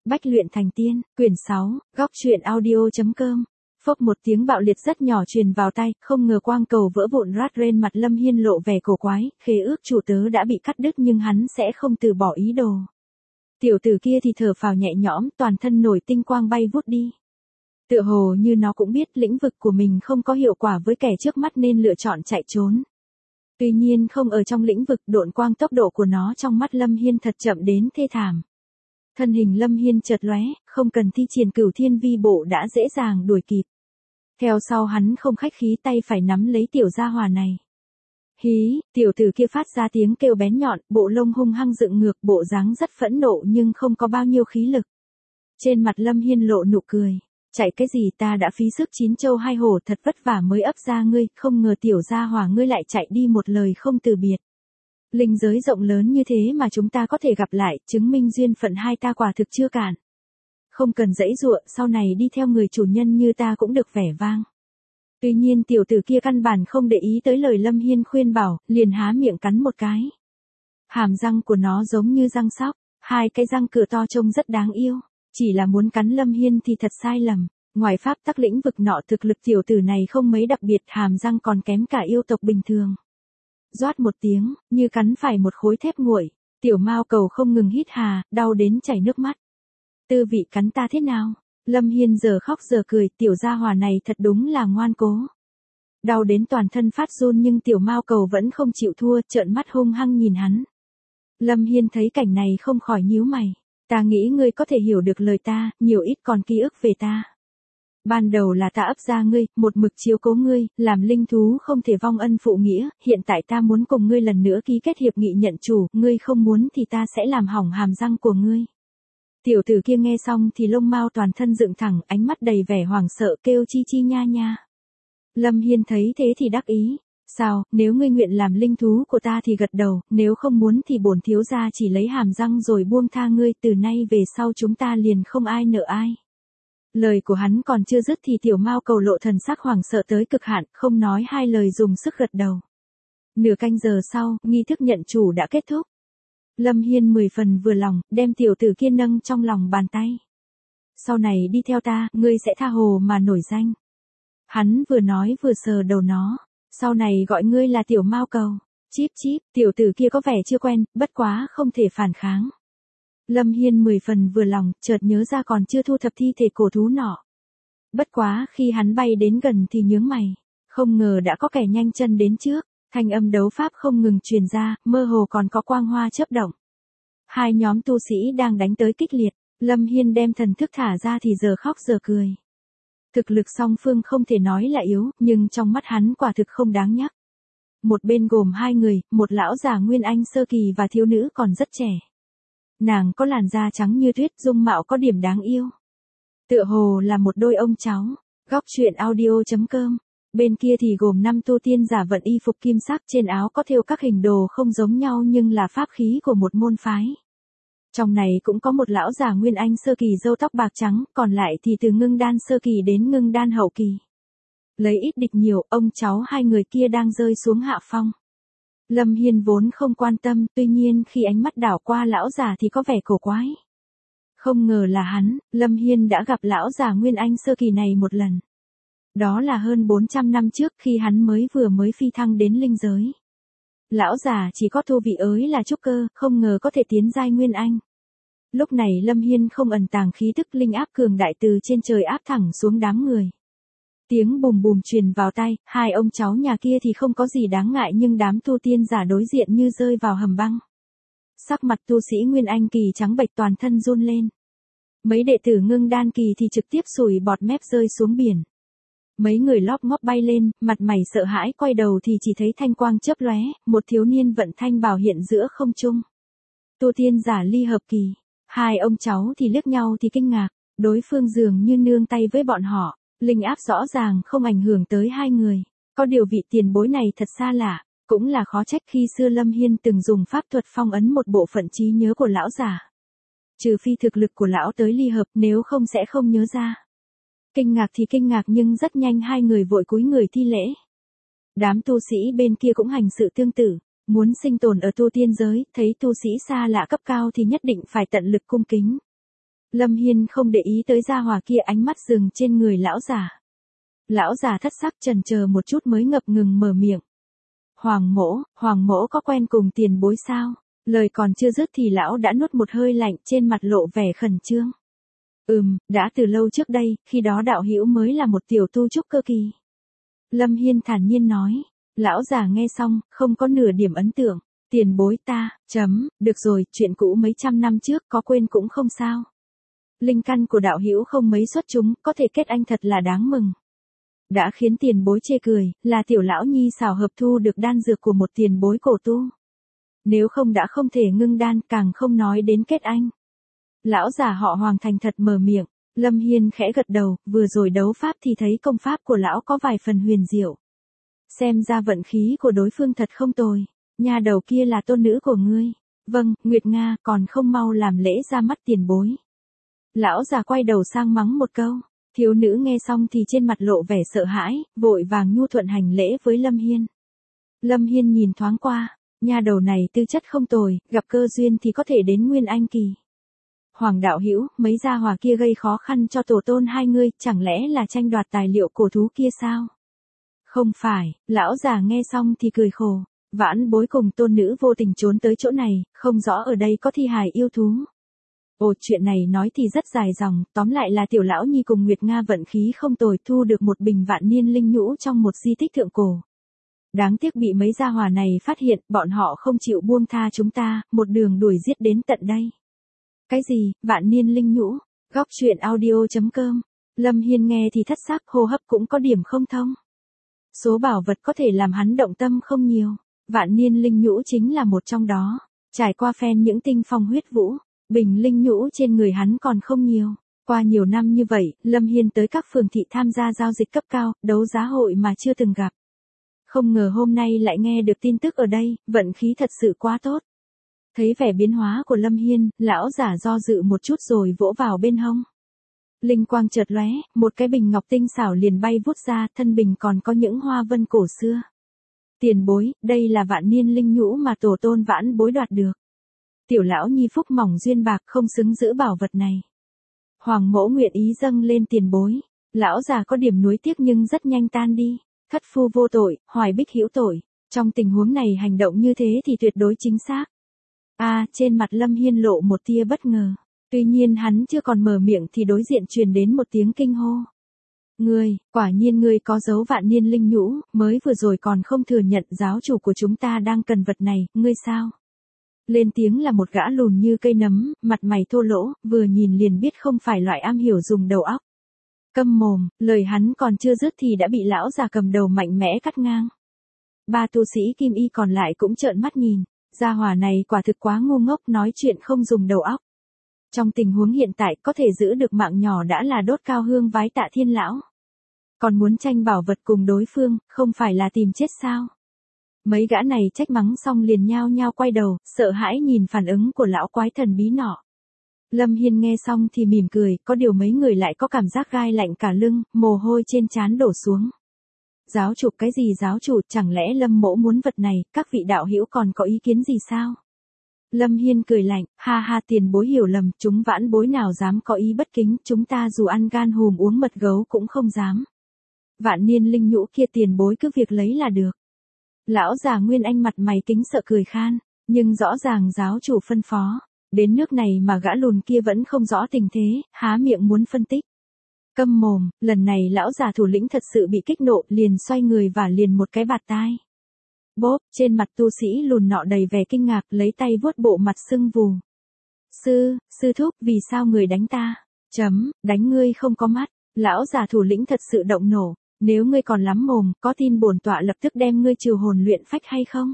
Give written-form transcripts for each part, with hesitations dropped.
Bách luyện thành tiên, quyển 6, góc truyện audio.com. Phốc một tiếng bạo liệt rất nhỏ truyền vào tai, không ngờ quang cầu vỡ vụn rát rên, mặt Lâm Hiên lộ vẻ cổ quái, khế ước chủ tớ đã bị cắt đứt nhưng hắn sẽ không từ bỏ ý đồ. Tiểu tử kia thì thở phào nhẹ nhõm, toàn thân nổi tinh quang bay vút đi. Tựa hồ như nó cũng biết lĩnh vực của mình không có hiệu quả với kẻ trước mắt nên lựa chọn chạy trốn. Tuy nhiên không ở trong lĩnh vực độn quang, tốc độ của nó trong mắt Lâm Hiên thật chậm đến thê thảm. Thân hình Lâm Hiên chợt lóe, không cần thi triển Cửu Thiên Vi Bộ đã dễ dàng đuổi kịp. Theo sau hắn không khách khí, tay phải nắm lấy tiểu gia hỏa này. Hí, tiểu tử kia phát ra tiếng kêu bén nhọn, bộ lông hung hăng dựng ngược, bộ dáng rất phẫn nộ nhưng không có bao nhiêu khí lực. Trên mặt Lâm Hiên lộ nụ cười. Chạy cái gì, ta đã phí sức 9 châu 2 hổ thật vất vả mới ấp ra ngươi, không ngờ tiểu gia hỏa ngươi lại chạy đi một lời không từ biệt. Linh giới rộng lớn như thế mà chúng ta có thể gặp lại, chứng minh duyên phận hai ta quả thực chưa cạn. Không cần giãy giụa, sau này đi theo người chủ nhân như ta cũng được vẻ vang. Tuy nhiên tiểu tử kia căn bản không để ý tới lời Lâm Hiên khuyên bảo, liền há miệng cắn một cái. Hàm răng của nó giống như răng sóc, hai cái răng cửa to trông rất đáng yêu. Chỉ là muốn cắn Lâm Hiên thì thật sai lầm. Ngoài pháp tắc lĩnh vực nọ, thực lực tiểu tử này không mấy đặc biệt, hàm răng còn kém cả yêu tộc bình thường. Doát một tiếng, như cắn phải một khối thép nguội, tiểu mao cầu không ngừng hít hà, đau đến chảy nước mắt. Tư vị cắn ta thế nào? Lâm Hiên giờ khóc giờ cười, tiểu gia hỏa này thật đúng là ngoan cố. Đau đến toàn thân phát run nhưng tiểu mao cầu vẫn không chịu thua, trợn mắt hung hăng nhìn hắn. Lâm Hiên thấy cảnh này không khỏi nhíu mày. Ta nghĩ ngươi có thể hiểu được lời ta, nhiều ít còn ký ức về ta. Ban đầu là ta ấp ra ngươi, một mực chiếu cố ngươi, làm linh thú không thể vong ân phụ nghĩa, hiện tại ta muốn cùng ngươi lần nữa ký kết hiệp nghị nhận chủ, ngươi không muốn thì ta sẽ làm hỏng hàm răng của ngươi. Tiểu tử kia nghe xong thì lông mao toàn thân dựng thẳng, ánh mắt đầy vẻ hoảng sợ, kêu chi chi nha nha. Lâm Hiên thấy thế thì đắc ý. Sao, nếu ngươi nguyện làm linh thú của ta thì gật đầu, nếu không muốn thì bổn thiếu gia chỉ lấy hàm răng rồi buông tha ngươi, từ nay về sau chúng ta liền không ai nợ ai. Lời của hắn còn chưa dứt thì tiểu mao cầu lộ thần sắc hoảng sợ tới cực hạn, không nói hai lời dùng sức gật đầu. Nửa canh giờ sau, nghi thức nhận chủ đã kết thúc. Lâm Hiên 10 phần vừa lòng, đem tiểu tử kia nâng trong lòng bàn tay. Sau này đi theo ta, ngươi sẽ tha hồ mà nổi danh. Hắn vừa nói vừa sờ đầu nó. Sau này gọi ngươi là tiểu mao cầu. Chíp chíp, tiểu tử kia có vẻ chưa quen, bất quá không thể phản kháng. Lâm Hiên 10 phần vừa lòng, chợt nhớ ra còn chưa thu thập thi thể cổ thú nọ. Bất quá khi hắn bay đến gần thì nhướng mày. Không ngờ đã có kẻ nhanh chân đến trước. Thanh âm đấu pháp không ngừng truyền ra, mơ hồ còn có quang hoa chớp động. Hai nhóm tu sĩ đang đánh tới kích liệt. Lâm Hiên đem thần thức thả ra thì giờ khóc giờ cười. Thực lực song phương không thể nói là yếu, nhưng trong mắt hắn quả thực không đáng nhắc. Một bên gồm hai người, một lão già Nguyên Anh sơ kỳ và thiếu nữ còn rất trẻ. Nàng có làn da trắng như tuyết, dung mạo có điểm đáng yêu. Tựa hồ là một đôi ông cháu. Góc truyện audio.com. Bên kia thì gồm 5 tu tiên giả vận y phục kim sắc, trên áo có thêu các hình đồ không giống nhau nhưng là pháp khí của một môn phái. Trong này cũng có một lão già Nguyên Anh sơ kỳ râu tóc bạc trắng, còn lại thì từ ngưng đan sơ kỳ đến ngưng đan hậu kỳ. Lấy ít địch nhiều, ông cháu hai người kia đang rơi xuống hạ phong. Lâm Hiên vốn không quan tâm, tuy nhiên khi ánh mắt đảo qua lão già thì có vẻ cổ quái. Không ngờ là hắn, Lâm Hiên đã gặp lão già Nguyên Anh sơ kỳ này một lần. Đó là hơn 400 năm trước khi hắn vừa mới phi thăng đến linh giới. Lão già chỉ có tu vị ới là trúc cơ, không ngờ có thể tiến giai Nguyên Anh. Lúc này Lâm Hiên không ẩn tàng khí tức linh áp cường đại từ trên trời áp thẳng xuống đám người. Tiếng bùm bùm truyền vào tai, hai ông cháu nhà kia thì không có gì đáng ngại nhưng đám tu tiên giả đối diện như rơi vào hầm băng. Sắc mặt tu sĩ Nguyên Anh kỳ trắng bệch, toàn thân run lên. Mấy đệ tử ngưng đan kỳ thì trực tiếp sủi bọt mép rơi xuống biển. Mấy người lóp ngóp bay lên, mặt mày sợ hãi, quay đầu thì chỉ thấy thanh quang chớp lóe, một thiếu niên vận thanh bào hiện giữa không trung. Tu tiên giả ly hợp kỳ. Hai ông cháu thì liếc nhau thì kinh ngạc, đối phương dường như nương tay với bọn họ, linh áp rõ ràng không ảnh hưởng tới hai người. Có điều vị tiền bối này thật xa lạ, cũng là khó trách khi xưa Lâm Hiên từng dùng pháp thuật phong ấn một bộ phận trí nhớ của lão già. Trừ phi thực lực của lão tới ly hợp, nếu không sẽ không nhớ ra. Kinh ngạc thì kinh ngạc nhưng rất nhanh hai người vội cúi người thi lễ. Đám tu sĩ bên kia cũng hành sự tương tự, muốn sinh tồn ở tu tiên giới, thấy tu sĩ xa lạ cấp cao thì nhất định phải tận lực cung kính. Lâm Hiên không để ý tới gia hỏa kia, ánh mắt dừng trên người lão giả. Lão già thất sắc chần chờ một chút mới ngập ngừng mở miệng. Hoàng mỗ có quen cùng tiền bối sao? Lời còn chưa dứt thì lão đã nuốt một hơi lạnh, trên mặt lộ vẻ khẩn trương. Đã từ lâu trước đây, khi đó đạo hữu mới là một tiểu tu trúc cơ kỳ. Lâm Hiên thản nhiên nói. Lão già nghe xong, không có nửa điểm ấn tượng. Tiền bối ta, được rồi, chuyện cũ mấy trăm năm trước có quên cũng không sao. Linh căn của đạo hữu không mấy xuất chúng, có thể kết anh thật là đáng mừng. Đã khiến tiền bối chê cười, là tiểu lão nhi xảo hợp thu được đan dược của một tiền bối cổ tu. Nếu không đã không thể ngưng đan, càng không nói đến kết anh. Lão già họ Hoàng thành thật mở miệng. Lâm Hiên khẽ gật đầu, vừa rồi đấu pháp thì thấy công pháp của lão có vài phần huyền diệu. Xem ra vận khí của đối phương thật không tồi. Nhà đầu kia là tôn nữ của ngươi. Vâng, Nguyệt Nga, còn không mau làm lễ ra mắt tiền bối. Lão già quay đầu sang mắng một câu. Thiếu nữ nghe xong thì trên mặt lộ vẻ sợ hãi, vội vàng nhu thuận hành lễ với Lâm Hiên. Lâm Hiên nhìn thoáng qua, nhà đầu này tư chất không tồi, gặp cơ duyên thì có thể đến Nguyên Anh kỳ. Hoàng đạo hữu, mấy gia hỏa kia gây khó khăn cho tổ tôn hai ngươi, chẳng lẽ là tranh đoạt tài liệu cổ thú kia sao? Không phải, lão già nghe xong thì cười khổ. Vãn bối cùng tôn nữ vô tình trốn tới chỗ này, không rõ ở đây có thi hài yêu thú. Ồ, chuyện này nói thì rất dài dòng, tóm lại là tiểu lão nhi cùng Nguyệt Nga vận khí không tồi, thu được một bình vạn niên linh nhũ trong một di tích thượng cổ. Đáng tiếc bị mấy gia hỏa này phát hiện, bọn họ không chịu buông tha chúng ta, một đường đuổi giết đến tận đây. Cái gì, vạn niên linh nhũ? Góc truyện audio.com. Lâm Hiên nghe thì thất sắc, hô hấp cũng có điểm không thông. Số bảo vật có thể làm hắn động tâm không nhiều. Vạn niên linh nhũ chính là một trong đó. Trải qua phen những tinh phong huyết vũ, bình linh nhũ trên người hắn còn không nhiều. Qua nhiều năm như vậy, Lâm Hiên tới các phường thị tham gia giao dịch cấp cao, đấu giá hội mà chưa từng gặp. Không ngờ hôm nay lại nghe được tin tức ở đây, vận khí thật sự quá tốt. Thấy vẻ biến hóa của Lâm Hiên, lão giả do dự một chút rồi vỗ vào bên hông. Linh quang chợt lóe, một cái bình ngọc tinh xảo liền bay vút ra, thân bình còn có những hoa vân cổ xưa. Tiền bối, đây là vạn niên linh nhũ mà tổ tôn vãn bối đoạt được. Tiểu lão nhi phúc mỏng duyên bạc không xứng giữ bảo vật này. Hoàng mẫu nguyện ý dâng lên tiền bối. Lão già có điểm nuối tiếc nhưng rất nhanh tan đi. Thất phu vô tội, hoài bích hữu tội. Trong tình huống này hành động như thế thì tuyệt đối chính xác. Trên mặt Lâm Hiên lộ một tia bất ngờ. Tuy nhiên hắn chưa còn mở miệng thì đối diện truyền đến một tiếng kinh hô. Ngươi, quả nhiên ngươi có dấu vạn niên linh nhũ, mới vừa rồi còn không thừa nhận giáo chủ của chúng ta đang cần vật này, ngươi sao? Lên tiếng là một gã lùn như cây nấm, mặt mày thô lỗ, vừa nhìn liền biết không phải loại am hiểu dùng đầu óc. Câm mồm, lời hắn còn chưa dứt thì đã bị lão già cầm đầu mạnh mẽ cắt ngang. Ba tu sĩ kim y còn lại cũng trợn mắt nhìn, gia hỏa này quả thực quá ngu ngốc, nói chuyện không dùng đầu óc. Trong tình huống hiện tại có thể giữ được mạng nhỏ đã là đốt cao hương vái tạ thiên lão. Còn muốn tranh bảo vật cùng đối phương, không phải là tìm chết sao? Mấy gã này trách mắng xong liền nhao nhao quay đầu, sợ hãi nhìn phản ứng của lão quái thần bí nọ. Lâm Hiên nghe xong thì mỉm cười, có điều mấy người lại có cảm giác gai lạnh cả lưng, mồ hôi trên trán đổ xuống. Giáo chủ, cái gì giáo chủ, chẳng lẽ Lâm mỗ muốn vật này, các vị đạo hữu còn có ý kiến gì sao? Lâm Hiên cười lạnh, ha tiền bối hiểu lầm, chúng vãn bối nào dám có ý bất kính, chúng ta dù ăn gan hùm uống mật gấu cũng không dám. Vạn niên linh nhũ kia tiền bối cứ việc lấy là được. Lão già Nguyên Anh mặt mày kính sợ cười khan, nhưng rõ ràng giáo chủ phân phó. Đến nước này mà gã lùn kia vẫn không rõ tình thế, há miệng muốn phân tích. Câm mồm, lần này lão già thủ lĩnh thật sự bị kích nộ, liền xoay người và liền một cái bạt tai. Bốp, trên mặt tu sĩ lùn nọ đầy vẻ kinh ngạc, lấy tay vuốt bộ mặt sưng vù. Sư thúc, vì sao người đánh ta? Đánh ngươi không có mắt. Lão già thủ lĩnh thật sự động nổ. Nếu ngươi còn lắm mồm, có tin bổn tọa lập tức đem ngươi trừ hồn luyện phách hay không?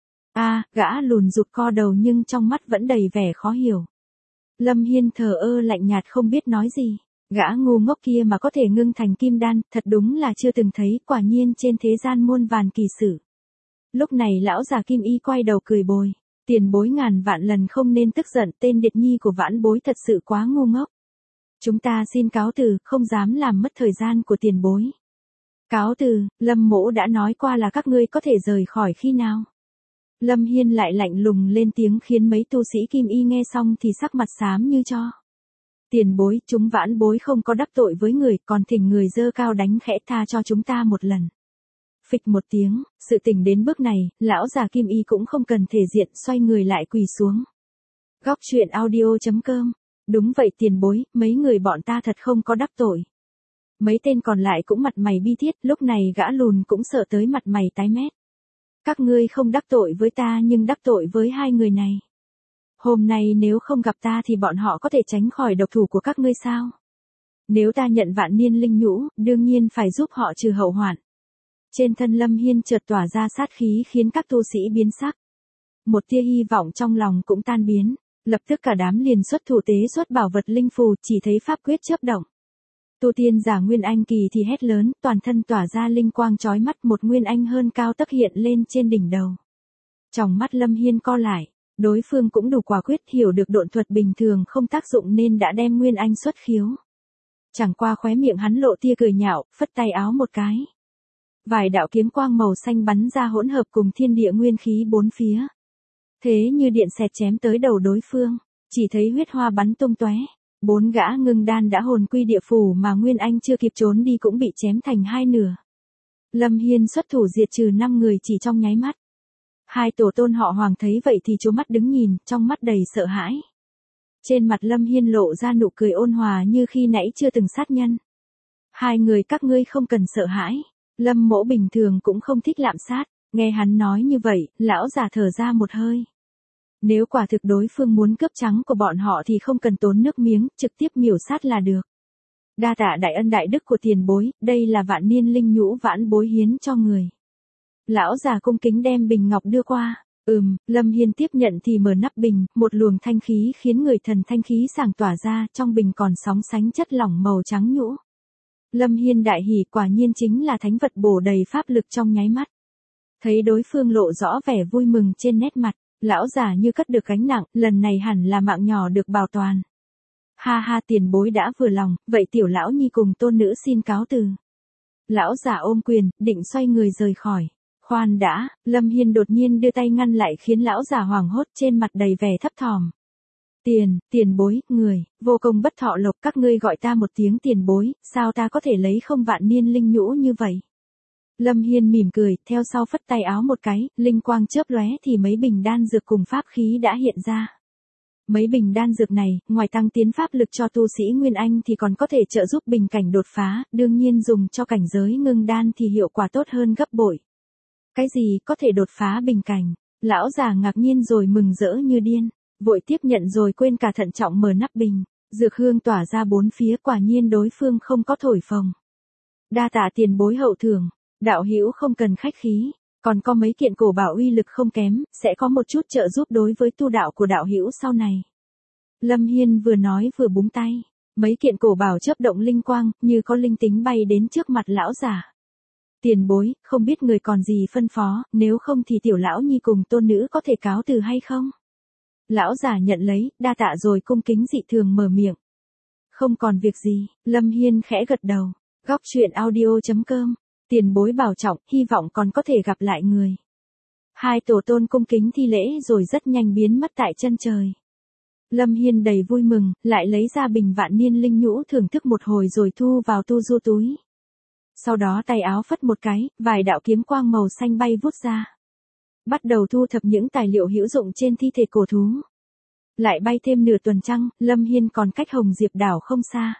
Gã lùn rụt co đầu nhưng trong mắt vẫn đầy vẻ khó hiểu. Lâm Hiên thờ ơ lạnh nhạt không biết nói gì. Gã ngu ngốc kia mà có thể ngưng thành kim đan, thật đúng là chưa từng thấy, quả nhiên trên thế gian muôn vàn kỳ sử. Lúc này lão già kim y quay đầu cười bồi. Tiền bối ngàn vạn lần không nên tức giận, tên điệt nhi của vãn bối thật sự quá ngu ngốc. Chúng ta xin cáo từ, không dám làm mất thời gian của tiền bối. Cáo từ, Lâm mỗ đã nói qua là các ngươi có thể rời khỏi khi nào. Lâm Hiên lại lạnh lùng lên tiếng khiến mấy tu sĩ kim y nghe xong thì sắc mặt xám như tro. Tiền bối, chúng vãn bối không có đắc tội với người, còn thỉnh người dơ cao đánh khẽ tha cho chúng ta một lần. Phịch một tiếng, sự tình đến bước này, lão già Kim Y cũng không cần thể diện, xoay người lại quỳ xuống. Góc truyện audio.com. Đúng vậy tiền bối, mấy người bọn ta thật không có đắc tội. Mấy tên còn lại cũng mặt mày bi thiết, lúc này gã lùn cũng sợ tới mặt mày tái mét. Các ngươi không đắc tội với ta nhưng đắc tội với hai người này. Hôm nay nếu không gặp ta thì bọn họ có thể tránh khỏi độc thủ của các ngươi sao? Nếu ta nhận vạn niên linh nhũ, đương nhiên phải giúp họ trừ hậu hoạn. Trên thân Lâm Hiên chợt tỏa ra sát khí khiến các tu sĩ biến sắc. Một tia hy vọng trong lòng cũng tan biến, lập tức cả đám liền xuất thủ tế xuất bảo vật linh phù, chỉ thấy pháp quyết chớp động. Tu tiên giả Nguyên Anh kỳ thì hét lớn, toàn thân tỏa ra linh quang chói mắt, một Nguyên Anh hơn cao tấc hiện lên trên đỉnh đầu. Trong mắt Lâm Hiên co lại, đối phương cũng đủ quả quyết, hiểu được độn thuật bình thường không tác dụng nên đã đem Nguyên Anh xuất khiếu. Chẳng qua khóe miệng hắn lộ tia cười nhạo, phất tay áo một cái. Vài đạo kiếm quang màu xanh bắn ra hỗn hợp cùng thiên địa nguyên khí bốn phía. Thế như điện xẹt chém tới đầu đối phương, chỉ thấy huyết hoa bắn tung tóe. 4 gã ngưng đan đã hồn quy địa phủ mà Nguyên Anh chưa kịp trốn đi cũng bị chém thành hai nửa. Lâm Hiên xuất thủ diệt trừ 5 người chỉ trong nháy mắt. Hai tổ tôn họ Hoàng thấy vậy thì trố mắt đứng nhìn, trong mắt đầy sợ hãi. Trên mặt Lâm Hiên lộ ra nụ cười ôn hòa như khi nãy chưa từng sát nhân. Hai người các ngươi không cần sợ hãi. Lâm Mỗ bình thường cũng không thích lạm sát, nghe hắn nói như vậy, lão già thở ra một hơi. Nếu quả thực đối phương muốn cướp trắng của bọn họ thì không cần tốn nước miếng, trực tiếp miểu sát là được. Đa tạ đại ân đại đức của tiền bối, đây là vạn niên linh nhũ vãn bối hiến cho người. Lão già cung kính đem bình ngọc đưa qua. Lâm Hiên tiếp nhận thì mở nắp bình, một luồng thanh khí khiến người thần thanh khí sảng tỏa ra, trong bình còn sóng sánh chất lỏng màu trắng nhũ. Lâm Hiên đại hỉ, quả nhiên chính là thánh vật bổ đầy pháp lực trong nháy mắt. Thấy đối phương lộ rõ vẻ vui mừng trên nét mặt, lão già như cất được gánh nặng, lần này hẳn là mạng nhỏ được bảo toàn. Ha ha, tiền bối đã vừa lòng, vậy tiểu lão nhi cùng tôn nữ xin cáo từ. Lão già ôm quyền, định xoay người rời khỏi. Khoan đã, Lâm Hiên đột nhiên đưa tay ngăn lại khiến lão già hoảng hốt, trên mặt đầy vẻ thấp thỏm. Tiền bối, người, vô công bất thọ lộc, các ngươi gọi ta một tiếng tiền bối, sao ta có thể lấy không vạn niên linh nhũ như vậy? Lâm Hiên mỉm cười, theo sau phất tay áo một cái, linh quang chớp lóe thì mấy bình đan dược cùng pháp khí đã hiện ra. Mấy bình đan dược này, ngoài tăng tiến pháp lực cho tu sĩ Nguyên Anh thì còn có thể trợ giúp bình cảnh đột phá, đương nhiên dùng cho cảnh giới ngưng đan thì hiệu quả tốt hơn gấp bội. Cái gì có thể đột phá bình cảnh? Lão già ngạc nhiên rồi mừng rỡ như điên, vội tiếp nhận rồi quên cả thận trọng mở nắp bình, dược hương tỏa ra bốn phía, quả nhiên đối phương không có thổi phồng. Đa tạ tiền bối hậu thưởng, đạo hữu không cần khách khí, còn có mấy kiện cổ bảo uy lực không kém, sẽ có một chút trợ giúp đối với tu đạo của đạo hữu sau này. Lâm Hiên vừa nói vừa búng tay, mấy kiện cổ bảo chớp động linh quang, như có linh tính bay đến trước mặt lão già. Tiền bối, không biết người còn gì phân phó, nếu không thì tiểu lão nhi cùng tôn nữ có thể cáo từ hay không? Lão già nhận lấy, đa tạ rồi cung kính dị thường mở miệng. Không còn việc gì, Lâm Hiên khẽ gật đầu. Góc truyện audio.com. Tiền bối bảo trọng, hy vọng còn có thể gặp lại người. Hai tổ tôn cung kính thi lễ rồi rất nhanh biến mất tại chân trời. Lâm Hiên đầy vui mừng, lại lấy ra bình vạn niên linh nhũ thưởng thức một hồi rồi thu vào tu du túi. Sau đó tay áo phất một cái, vài đạo kiếm quang màu xanh bay vút ra. Bắt đầu thu thập những tài liệu hữu dụng trên thi thể cổ thú. Lại bay thêm nửa tuần trăng, Lâm Hiên còn cách Hồng Diệp đảo không xa.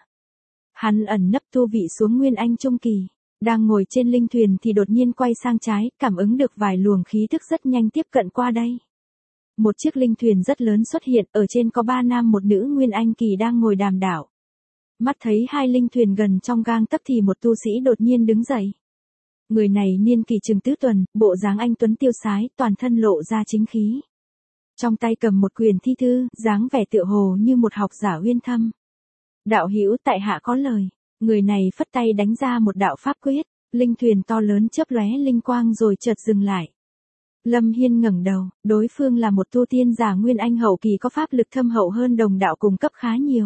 Hắn ẩn nấp tu vị xuống Nguyên Anh trung kỳ, đang ngồi trên linh thuyền thì đột nhiên quay sang trái, cảm ứng được vài luồng khí tức rất nhanh tiếp cận qua đây. Một chiếc linh thuyền rất lớn xuất hiện, ở trên có 3 nam một nữ Nguyên Anh kỳ đang ngồi đàm đạo. Mắt thấy hai linh thuyền gần trong gang tấc thì một tu sĩ đột nhiên đứng dậy. Người này niên kỳ chừng tứ tuần, bộ dáng anh tuấn tiêu sái, toàn thân lộ ra chính khí. Trong tay cầm một quyển thi thư, dáng vẻ tựa hồ như một học giả uyên thâm. Đạo hữu tại hạ có lời. Người này phất tay đánh ra một đạo pháp quyết, linh thuyền to lớn chớp lóe linh quang rồi chợt dừng lại. Lâm Hiên ngẩng đầu, đối phương là một tu tiên giả Nguyên Anh hậu kỳ có pháp lực thâm hậu hơn đồng đạo cùng cấp khá nhiều.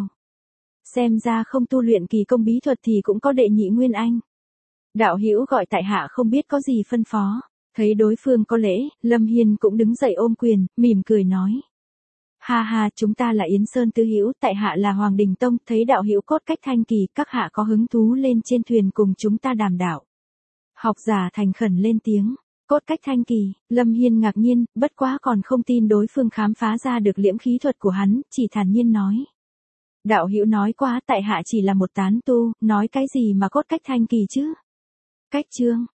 Xem ra không tu luyện kỳ công bí thuật thì cũng có đệ nhị Nguyên Anh. Đạo hữu gọi tại hạ không biết có gì phân phó. Thấy đối phương có lễ, Lâm Hiên cũng đứng dậy ôm quyền, mỉm cười nói. Ha ha, chúng ta là Yến Sơn tứ hữu, tại hạ là Hoàng Đình Tông, thấy đạo hữu Cốt Cách Thanh Kỳ, các hạ có hứng thú lên trên thuyền cùng chúng ta đàm đạo. Học giả thành khẩn lên tiếng. Cốt Cách Thanh Kỳ, Lâm Hiên ngạc nhiên, bất quá còn không tin đối phương khám phá ra được liễm khí thuật của hắn, chỉ thản nhiên nói. Đạo hữu nói quá, tại hạ chỉ là một tán tu, nói cái gì mà Cốt Cách Thanh Kỳ chứ? Cách chương.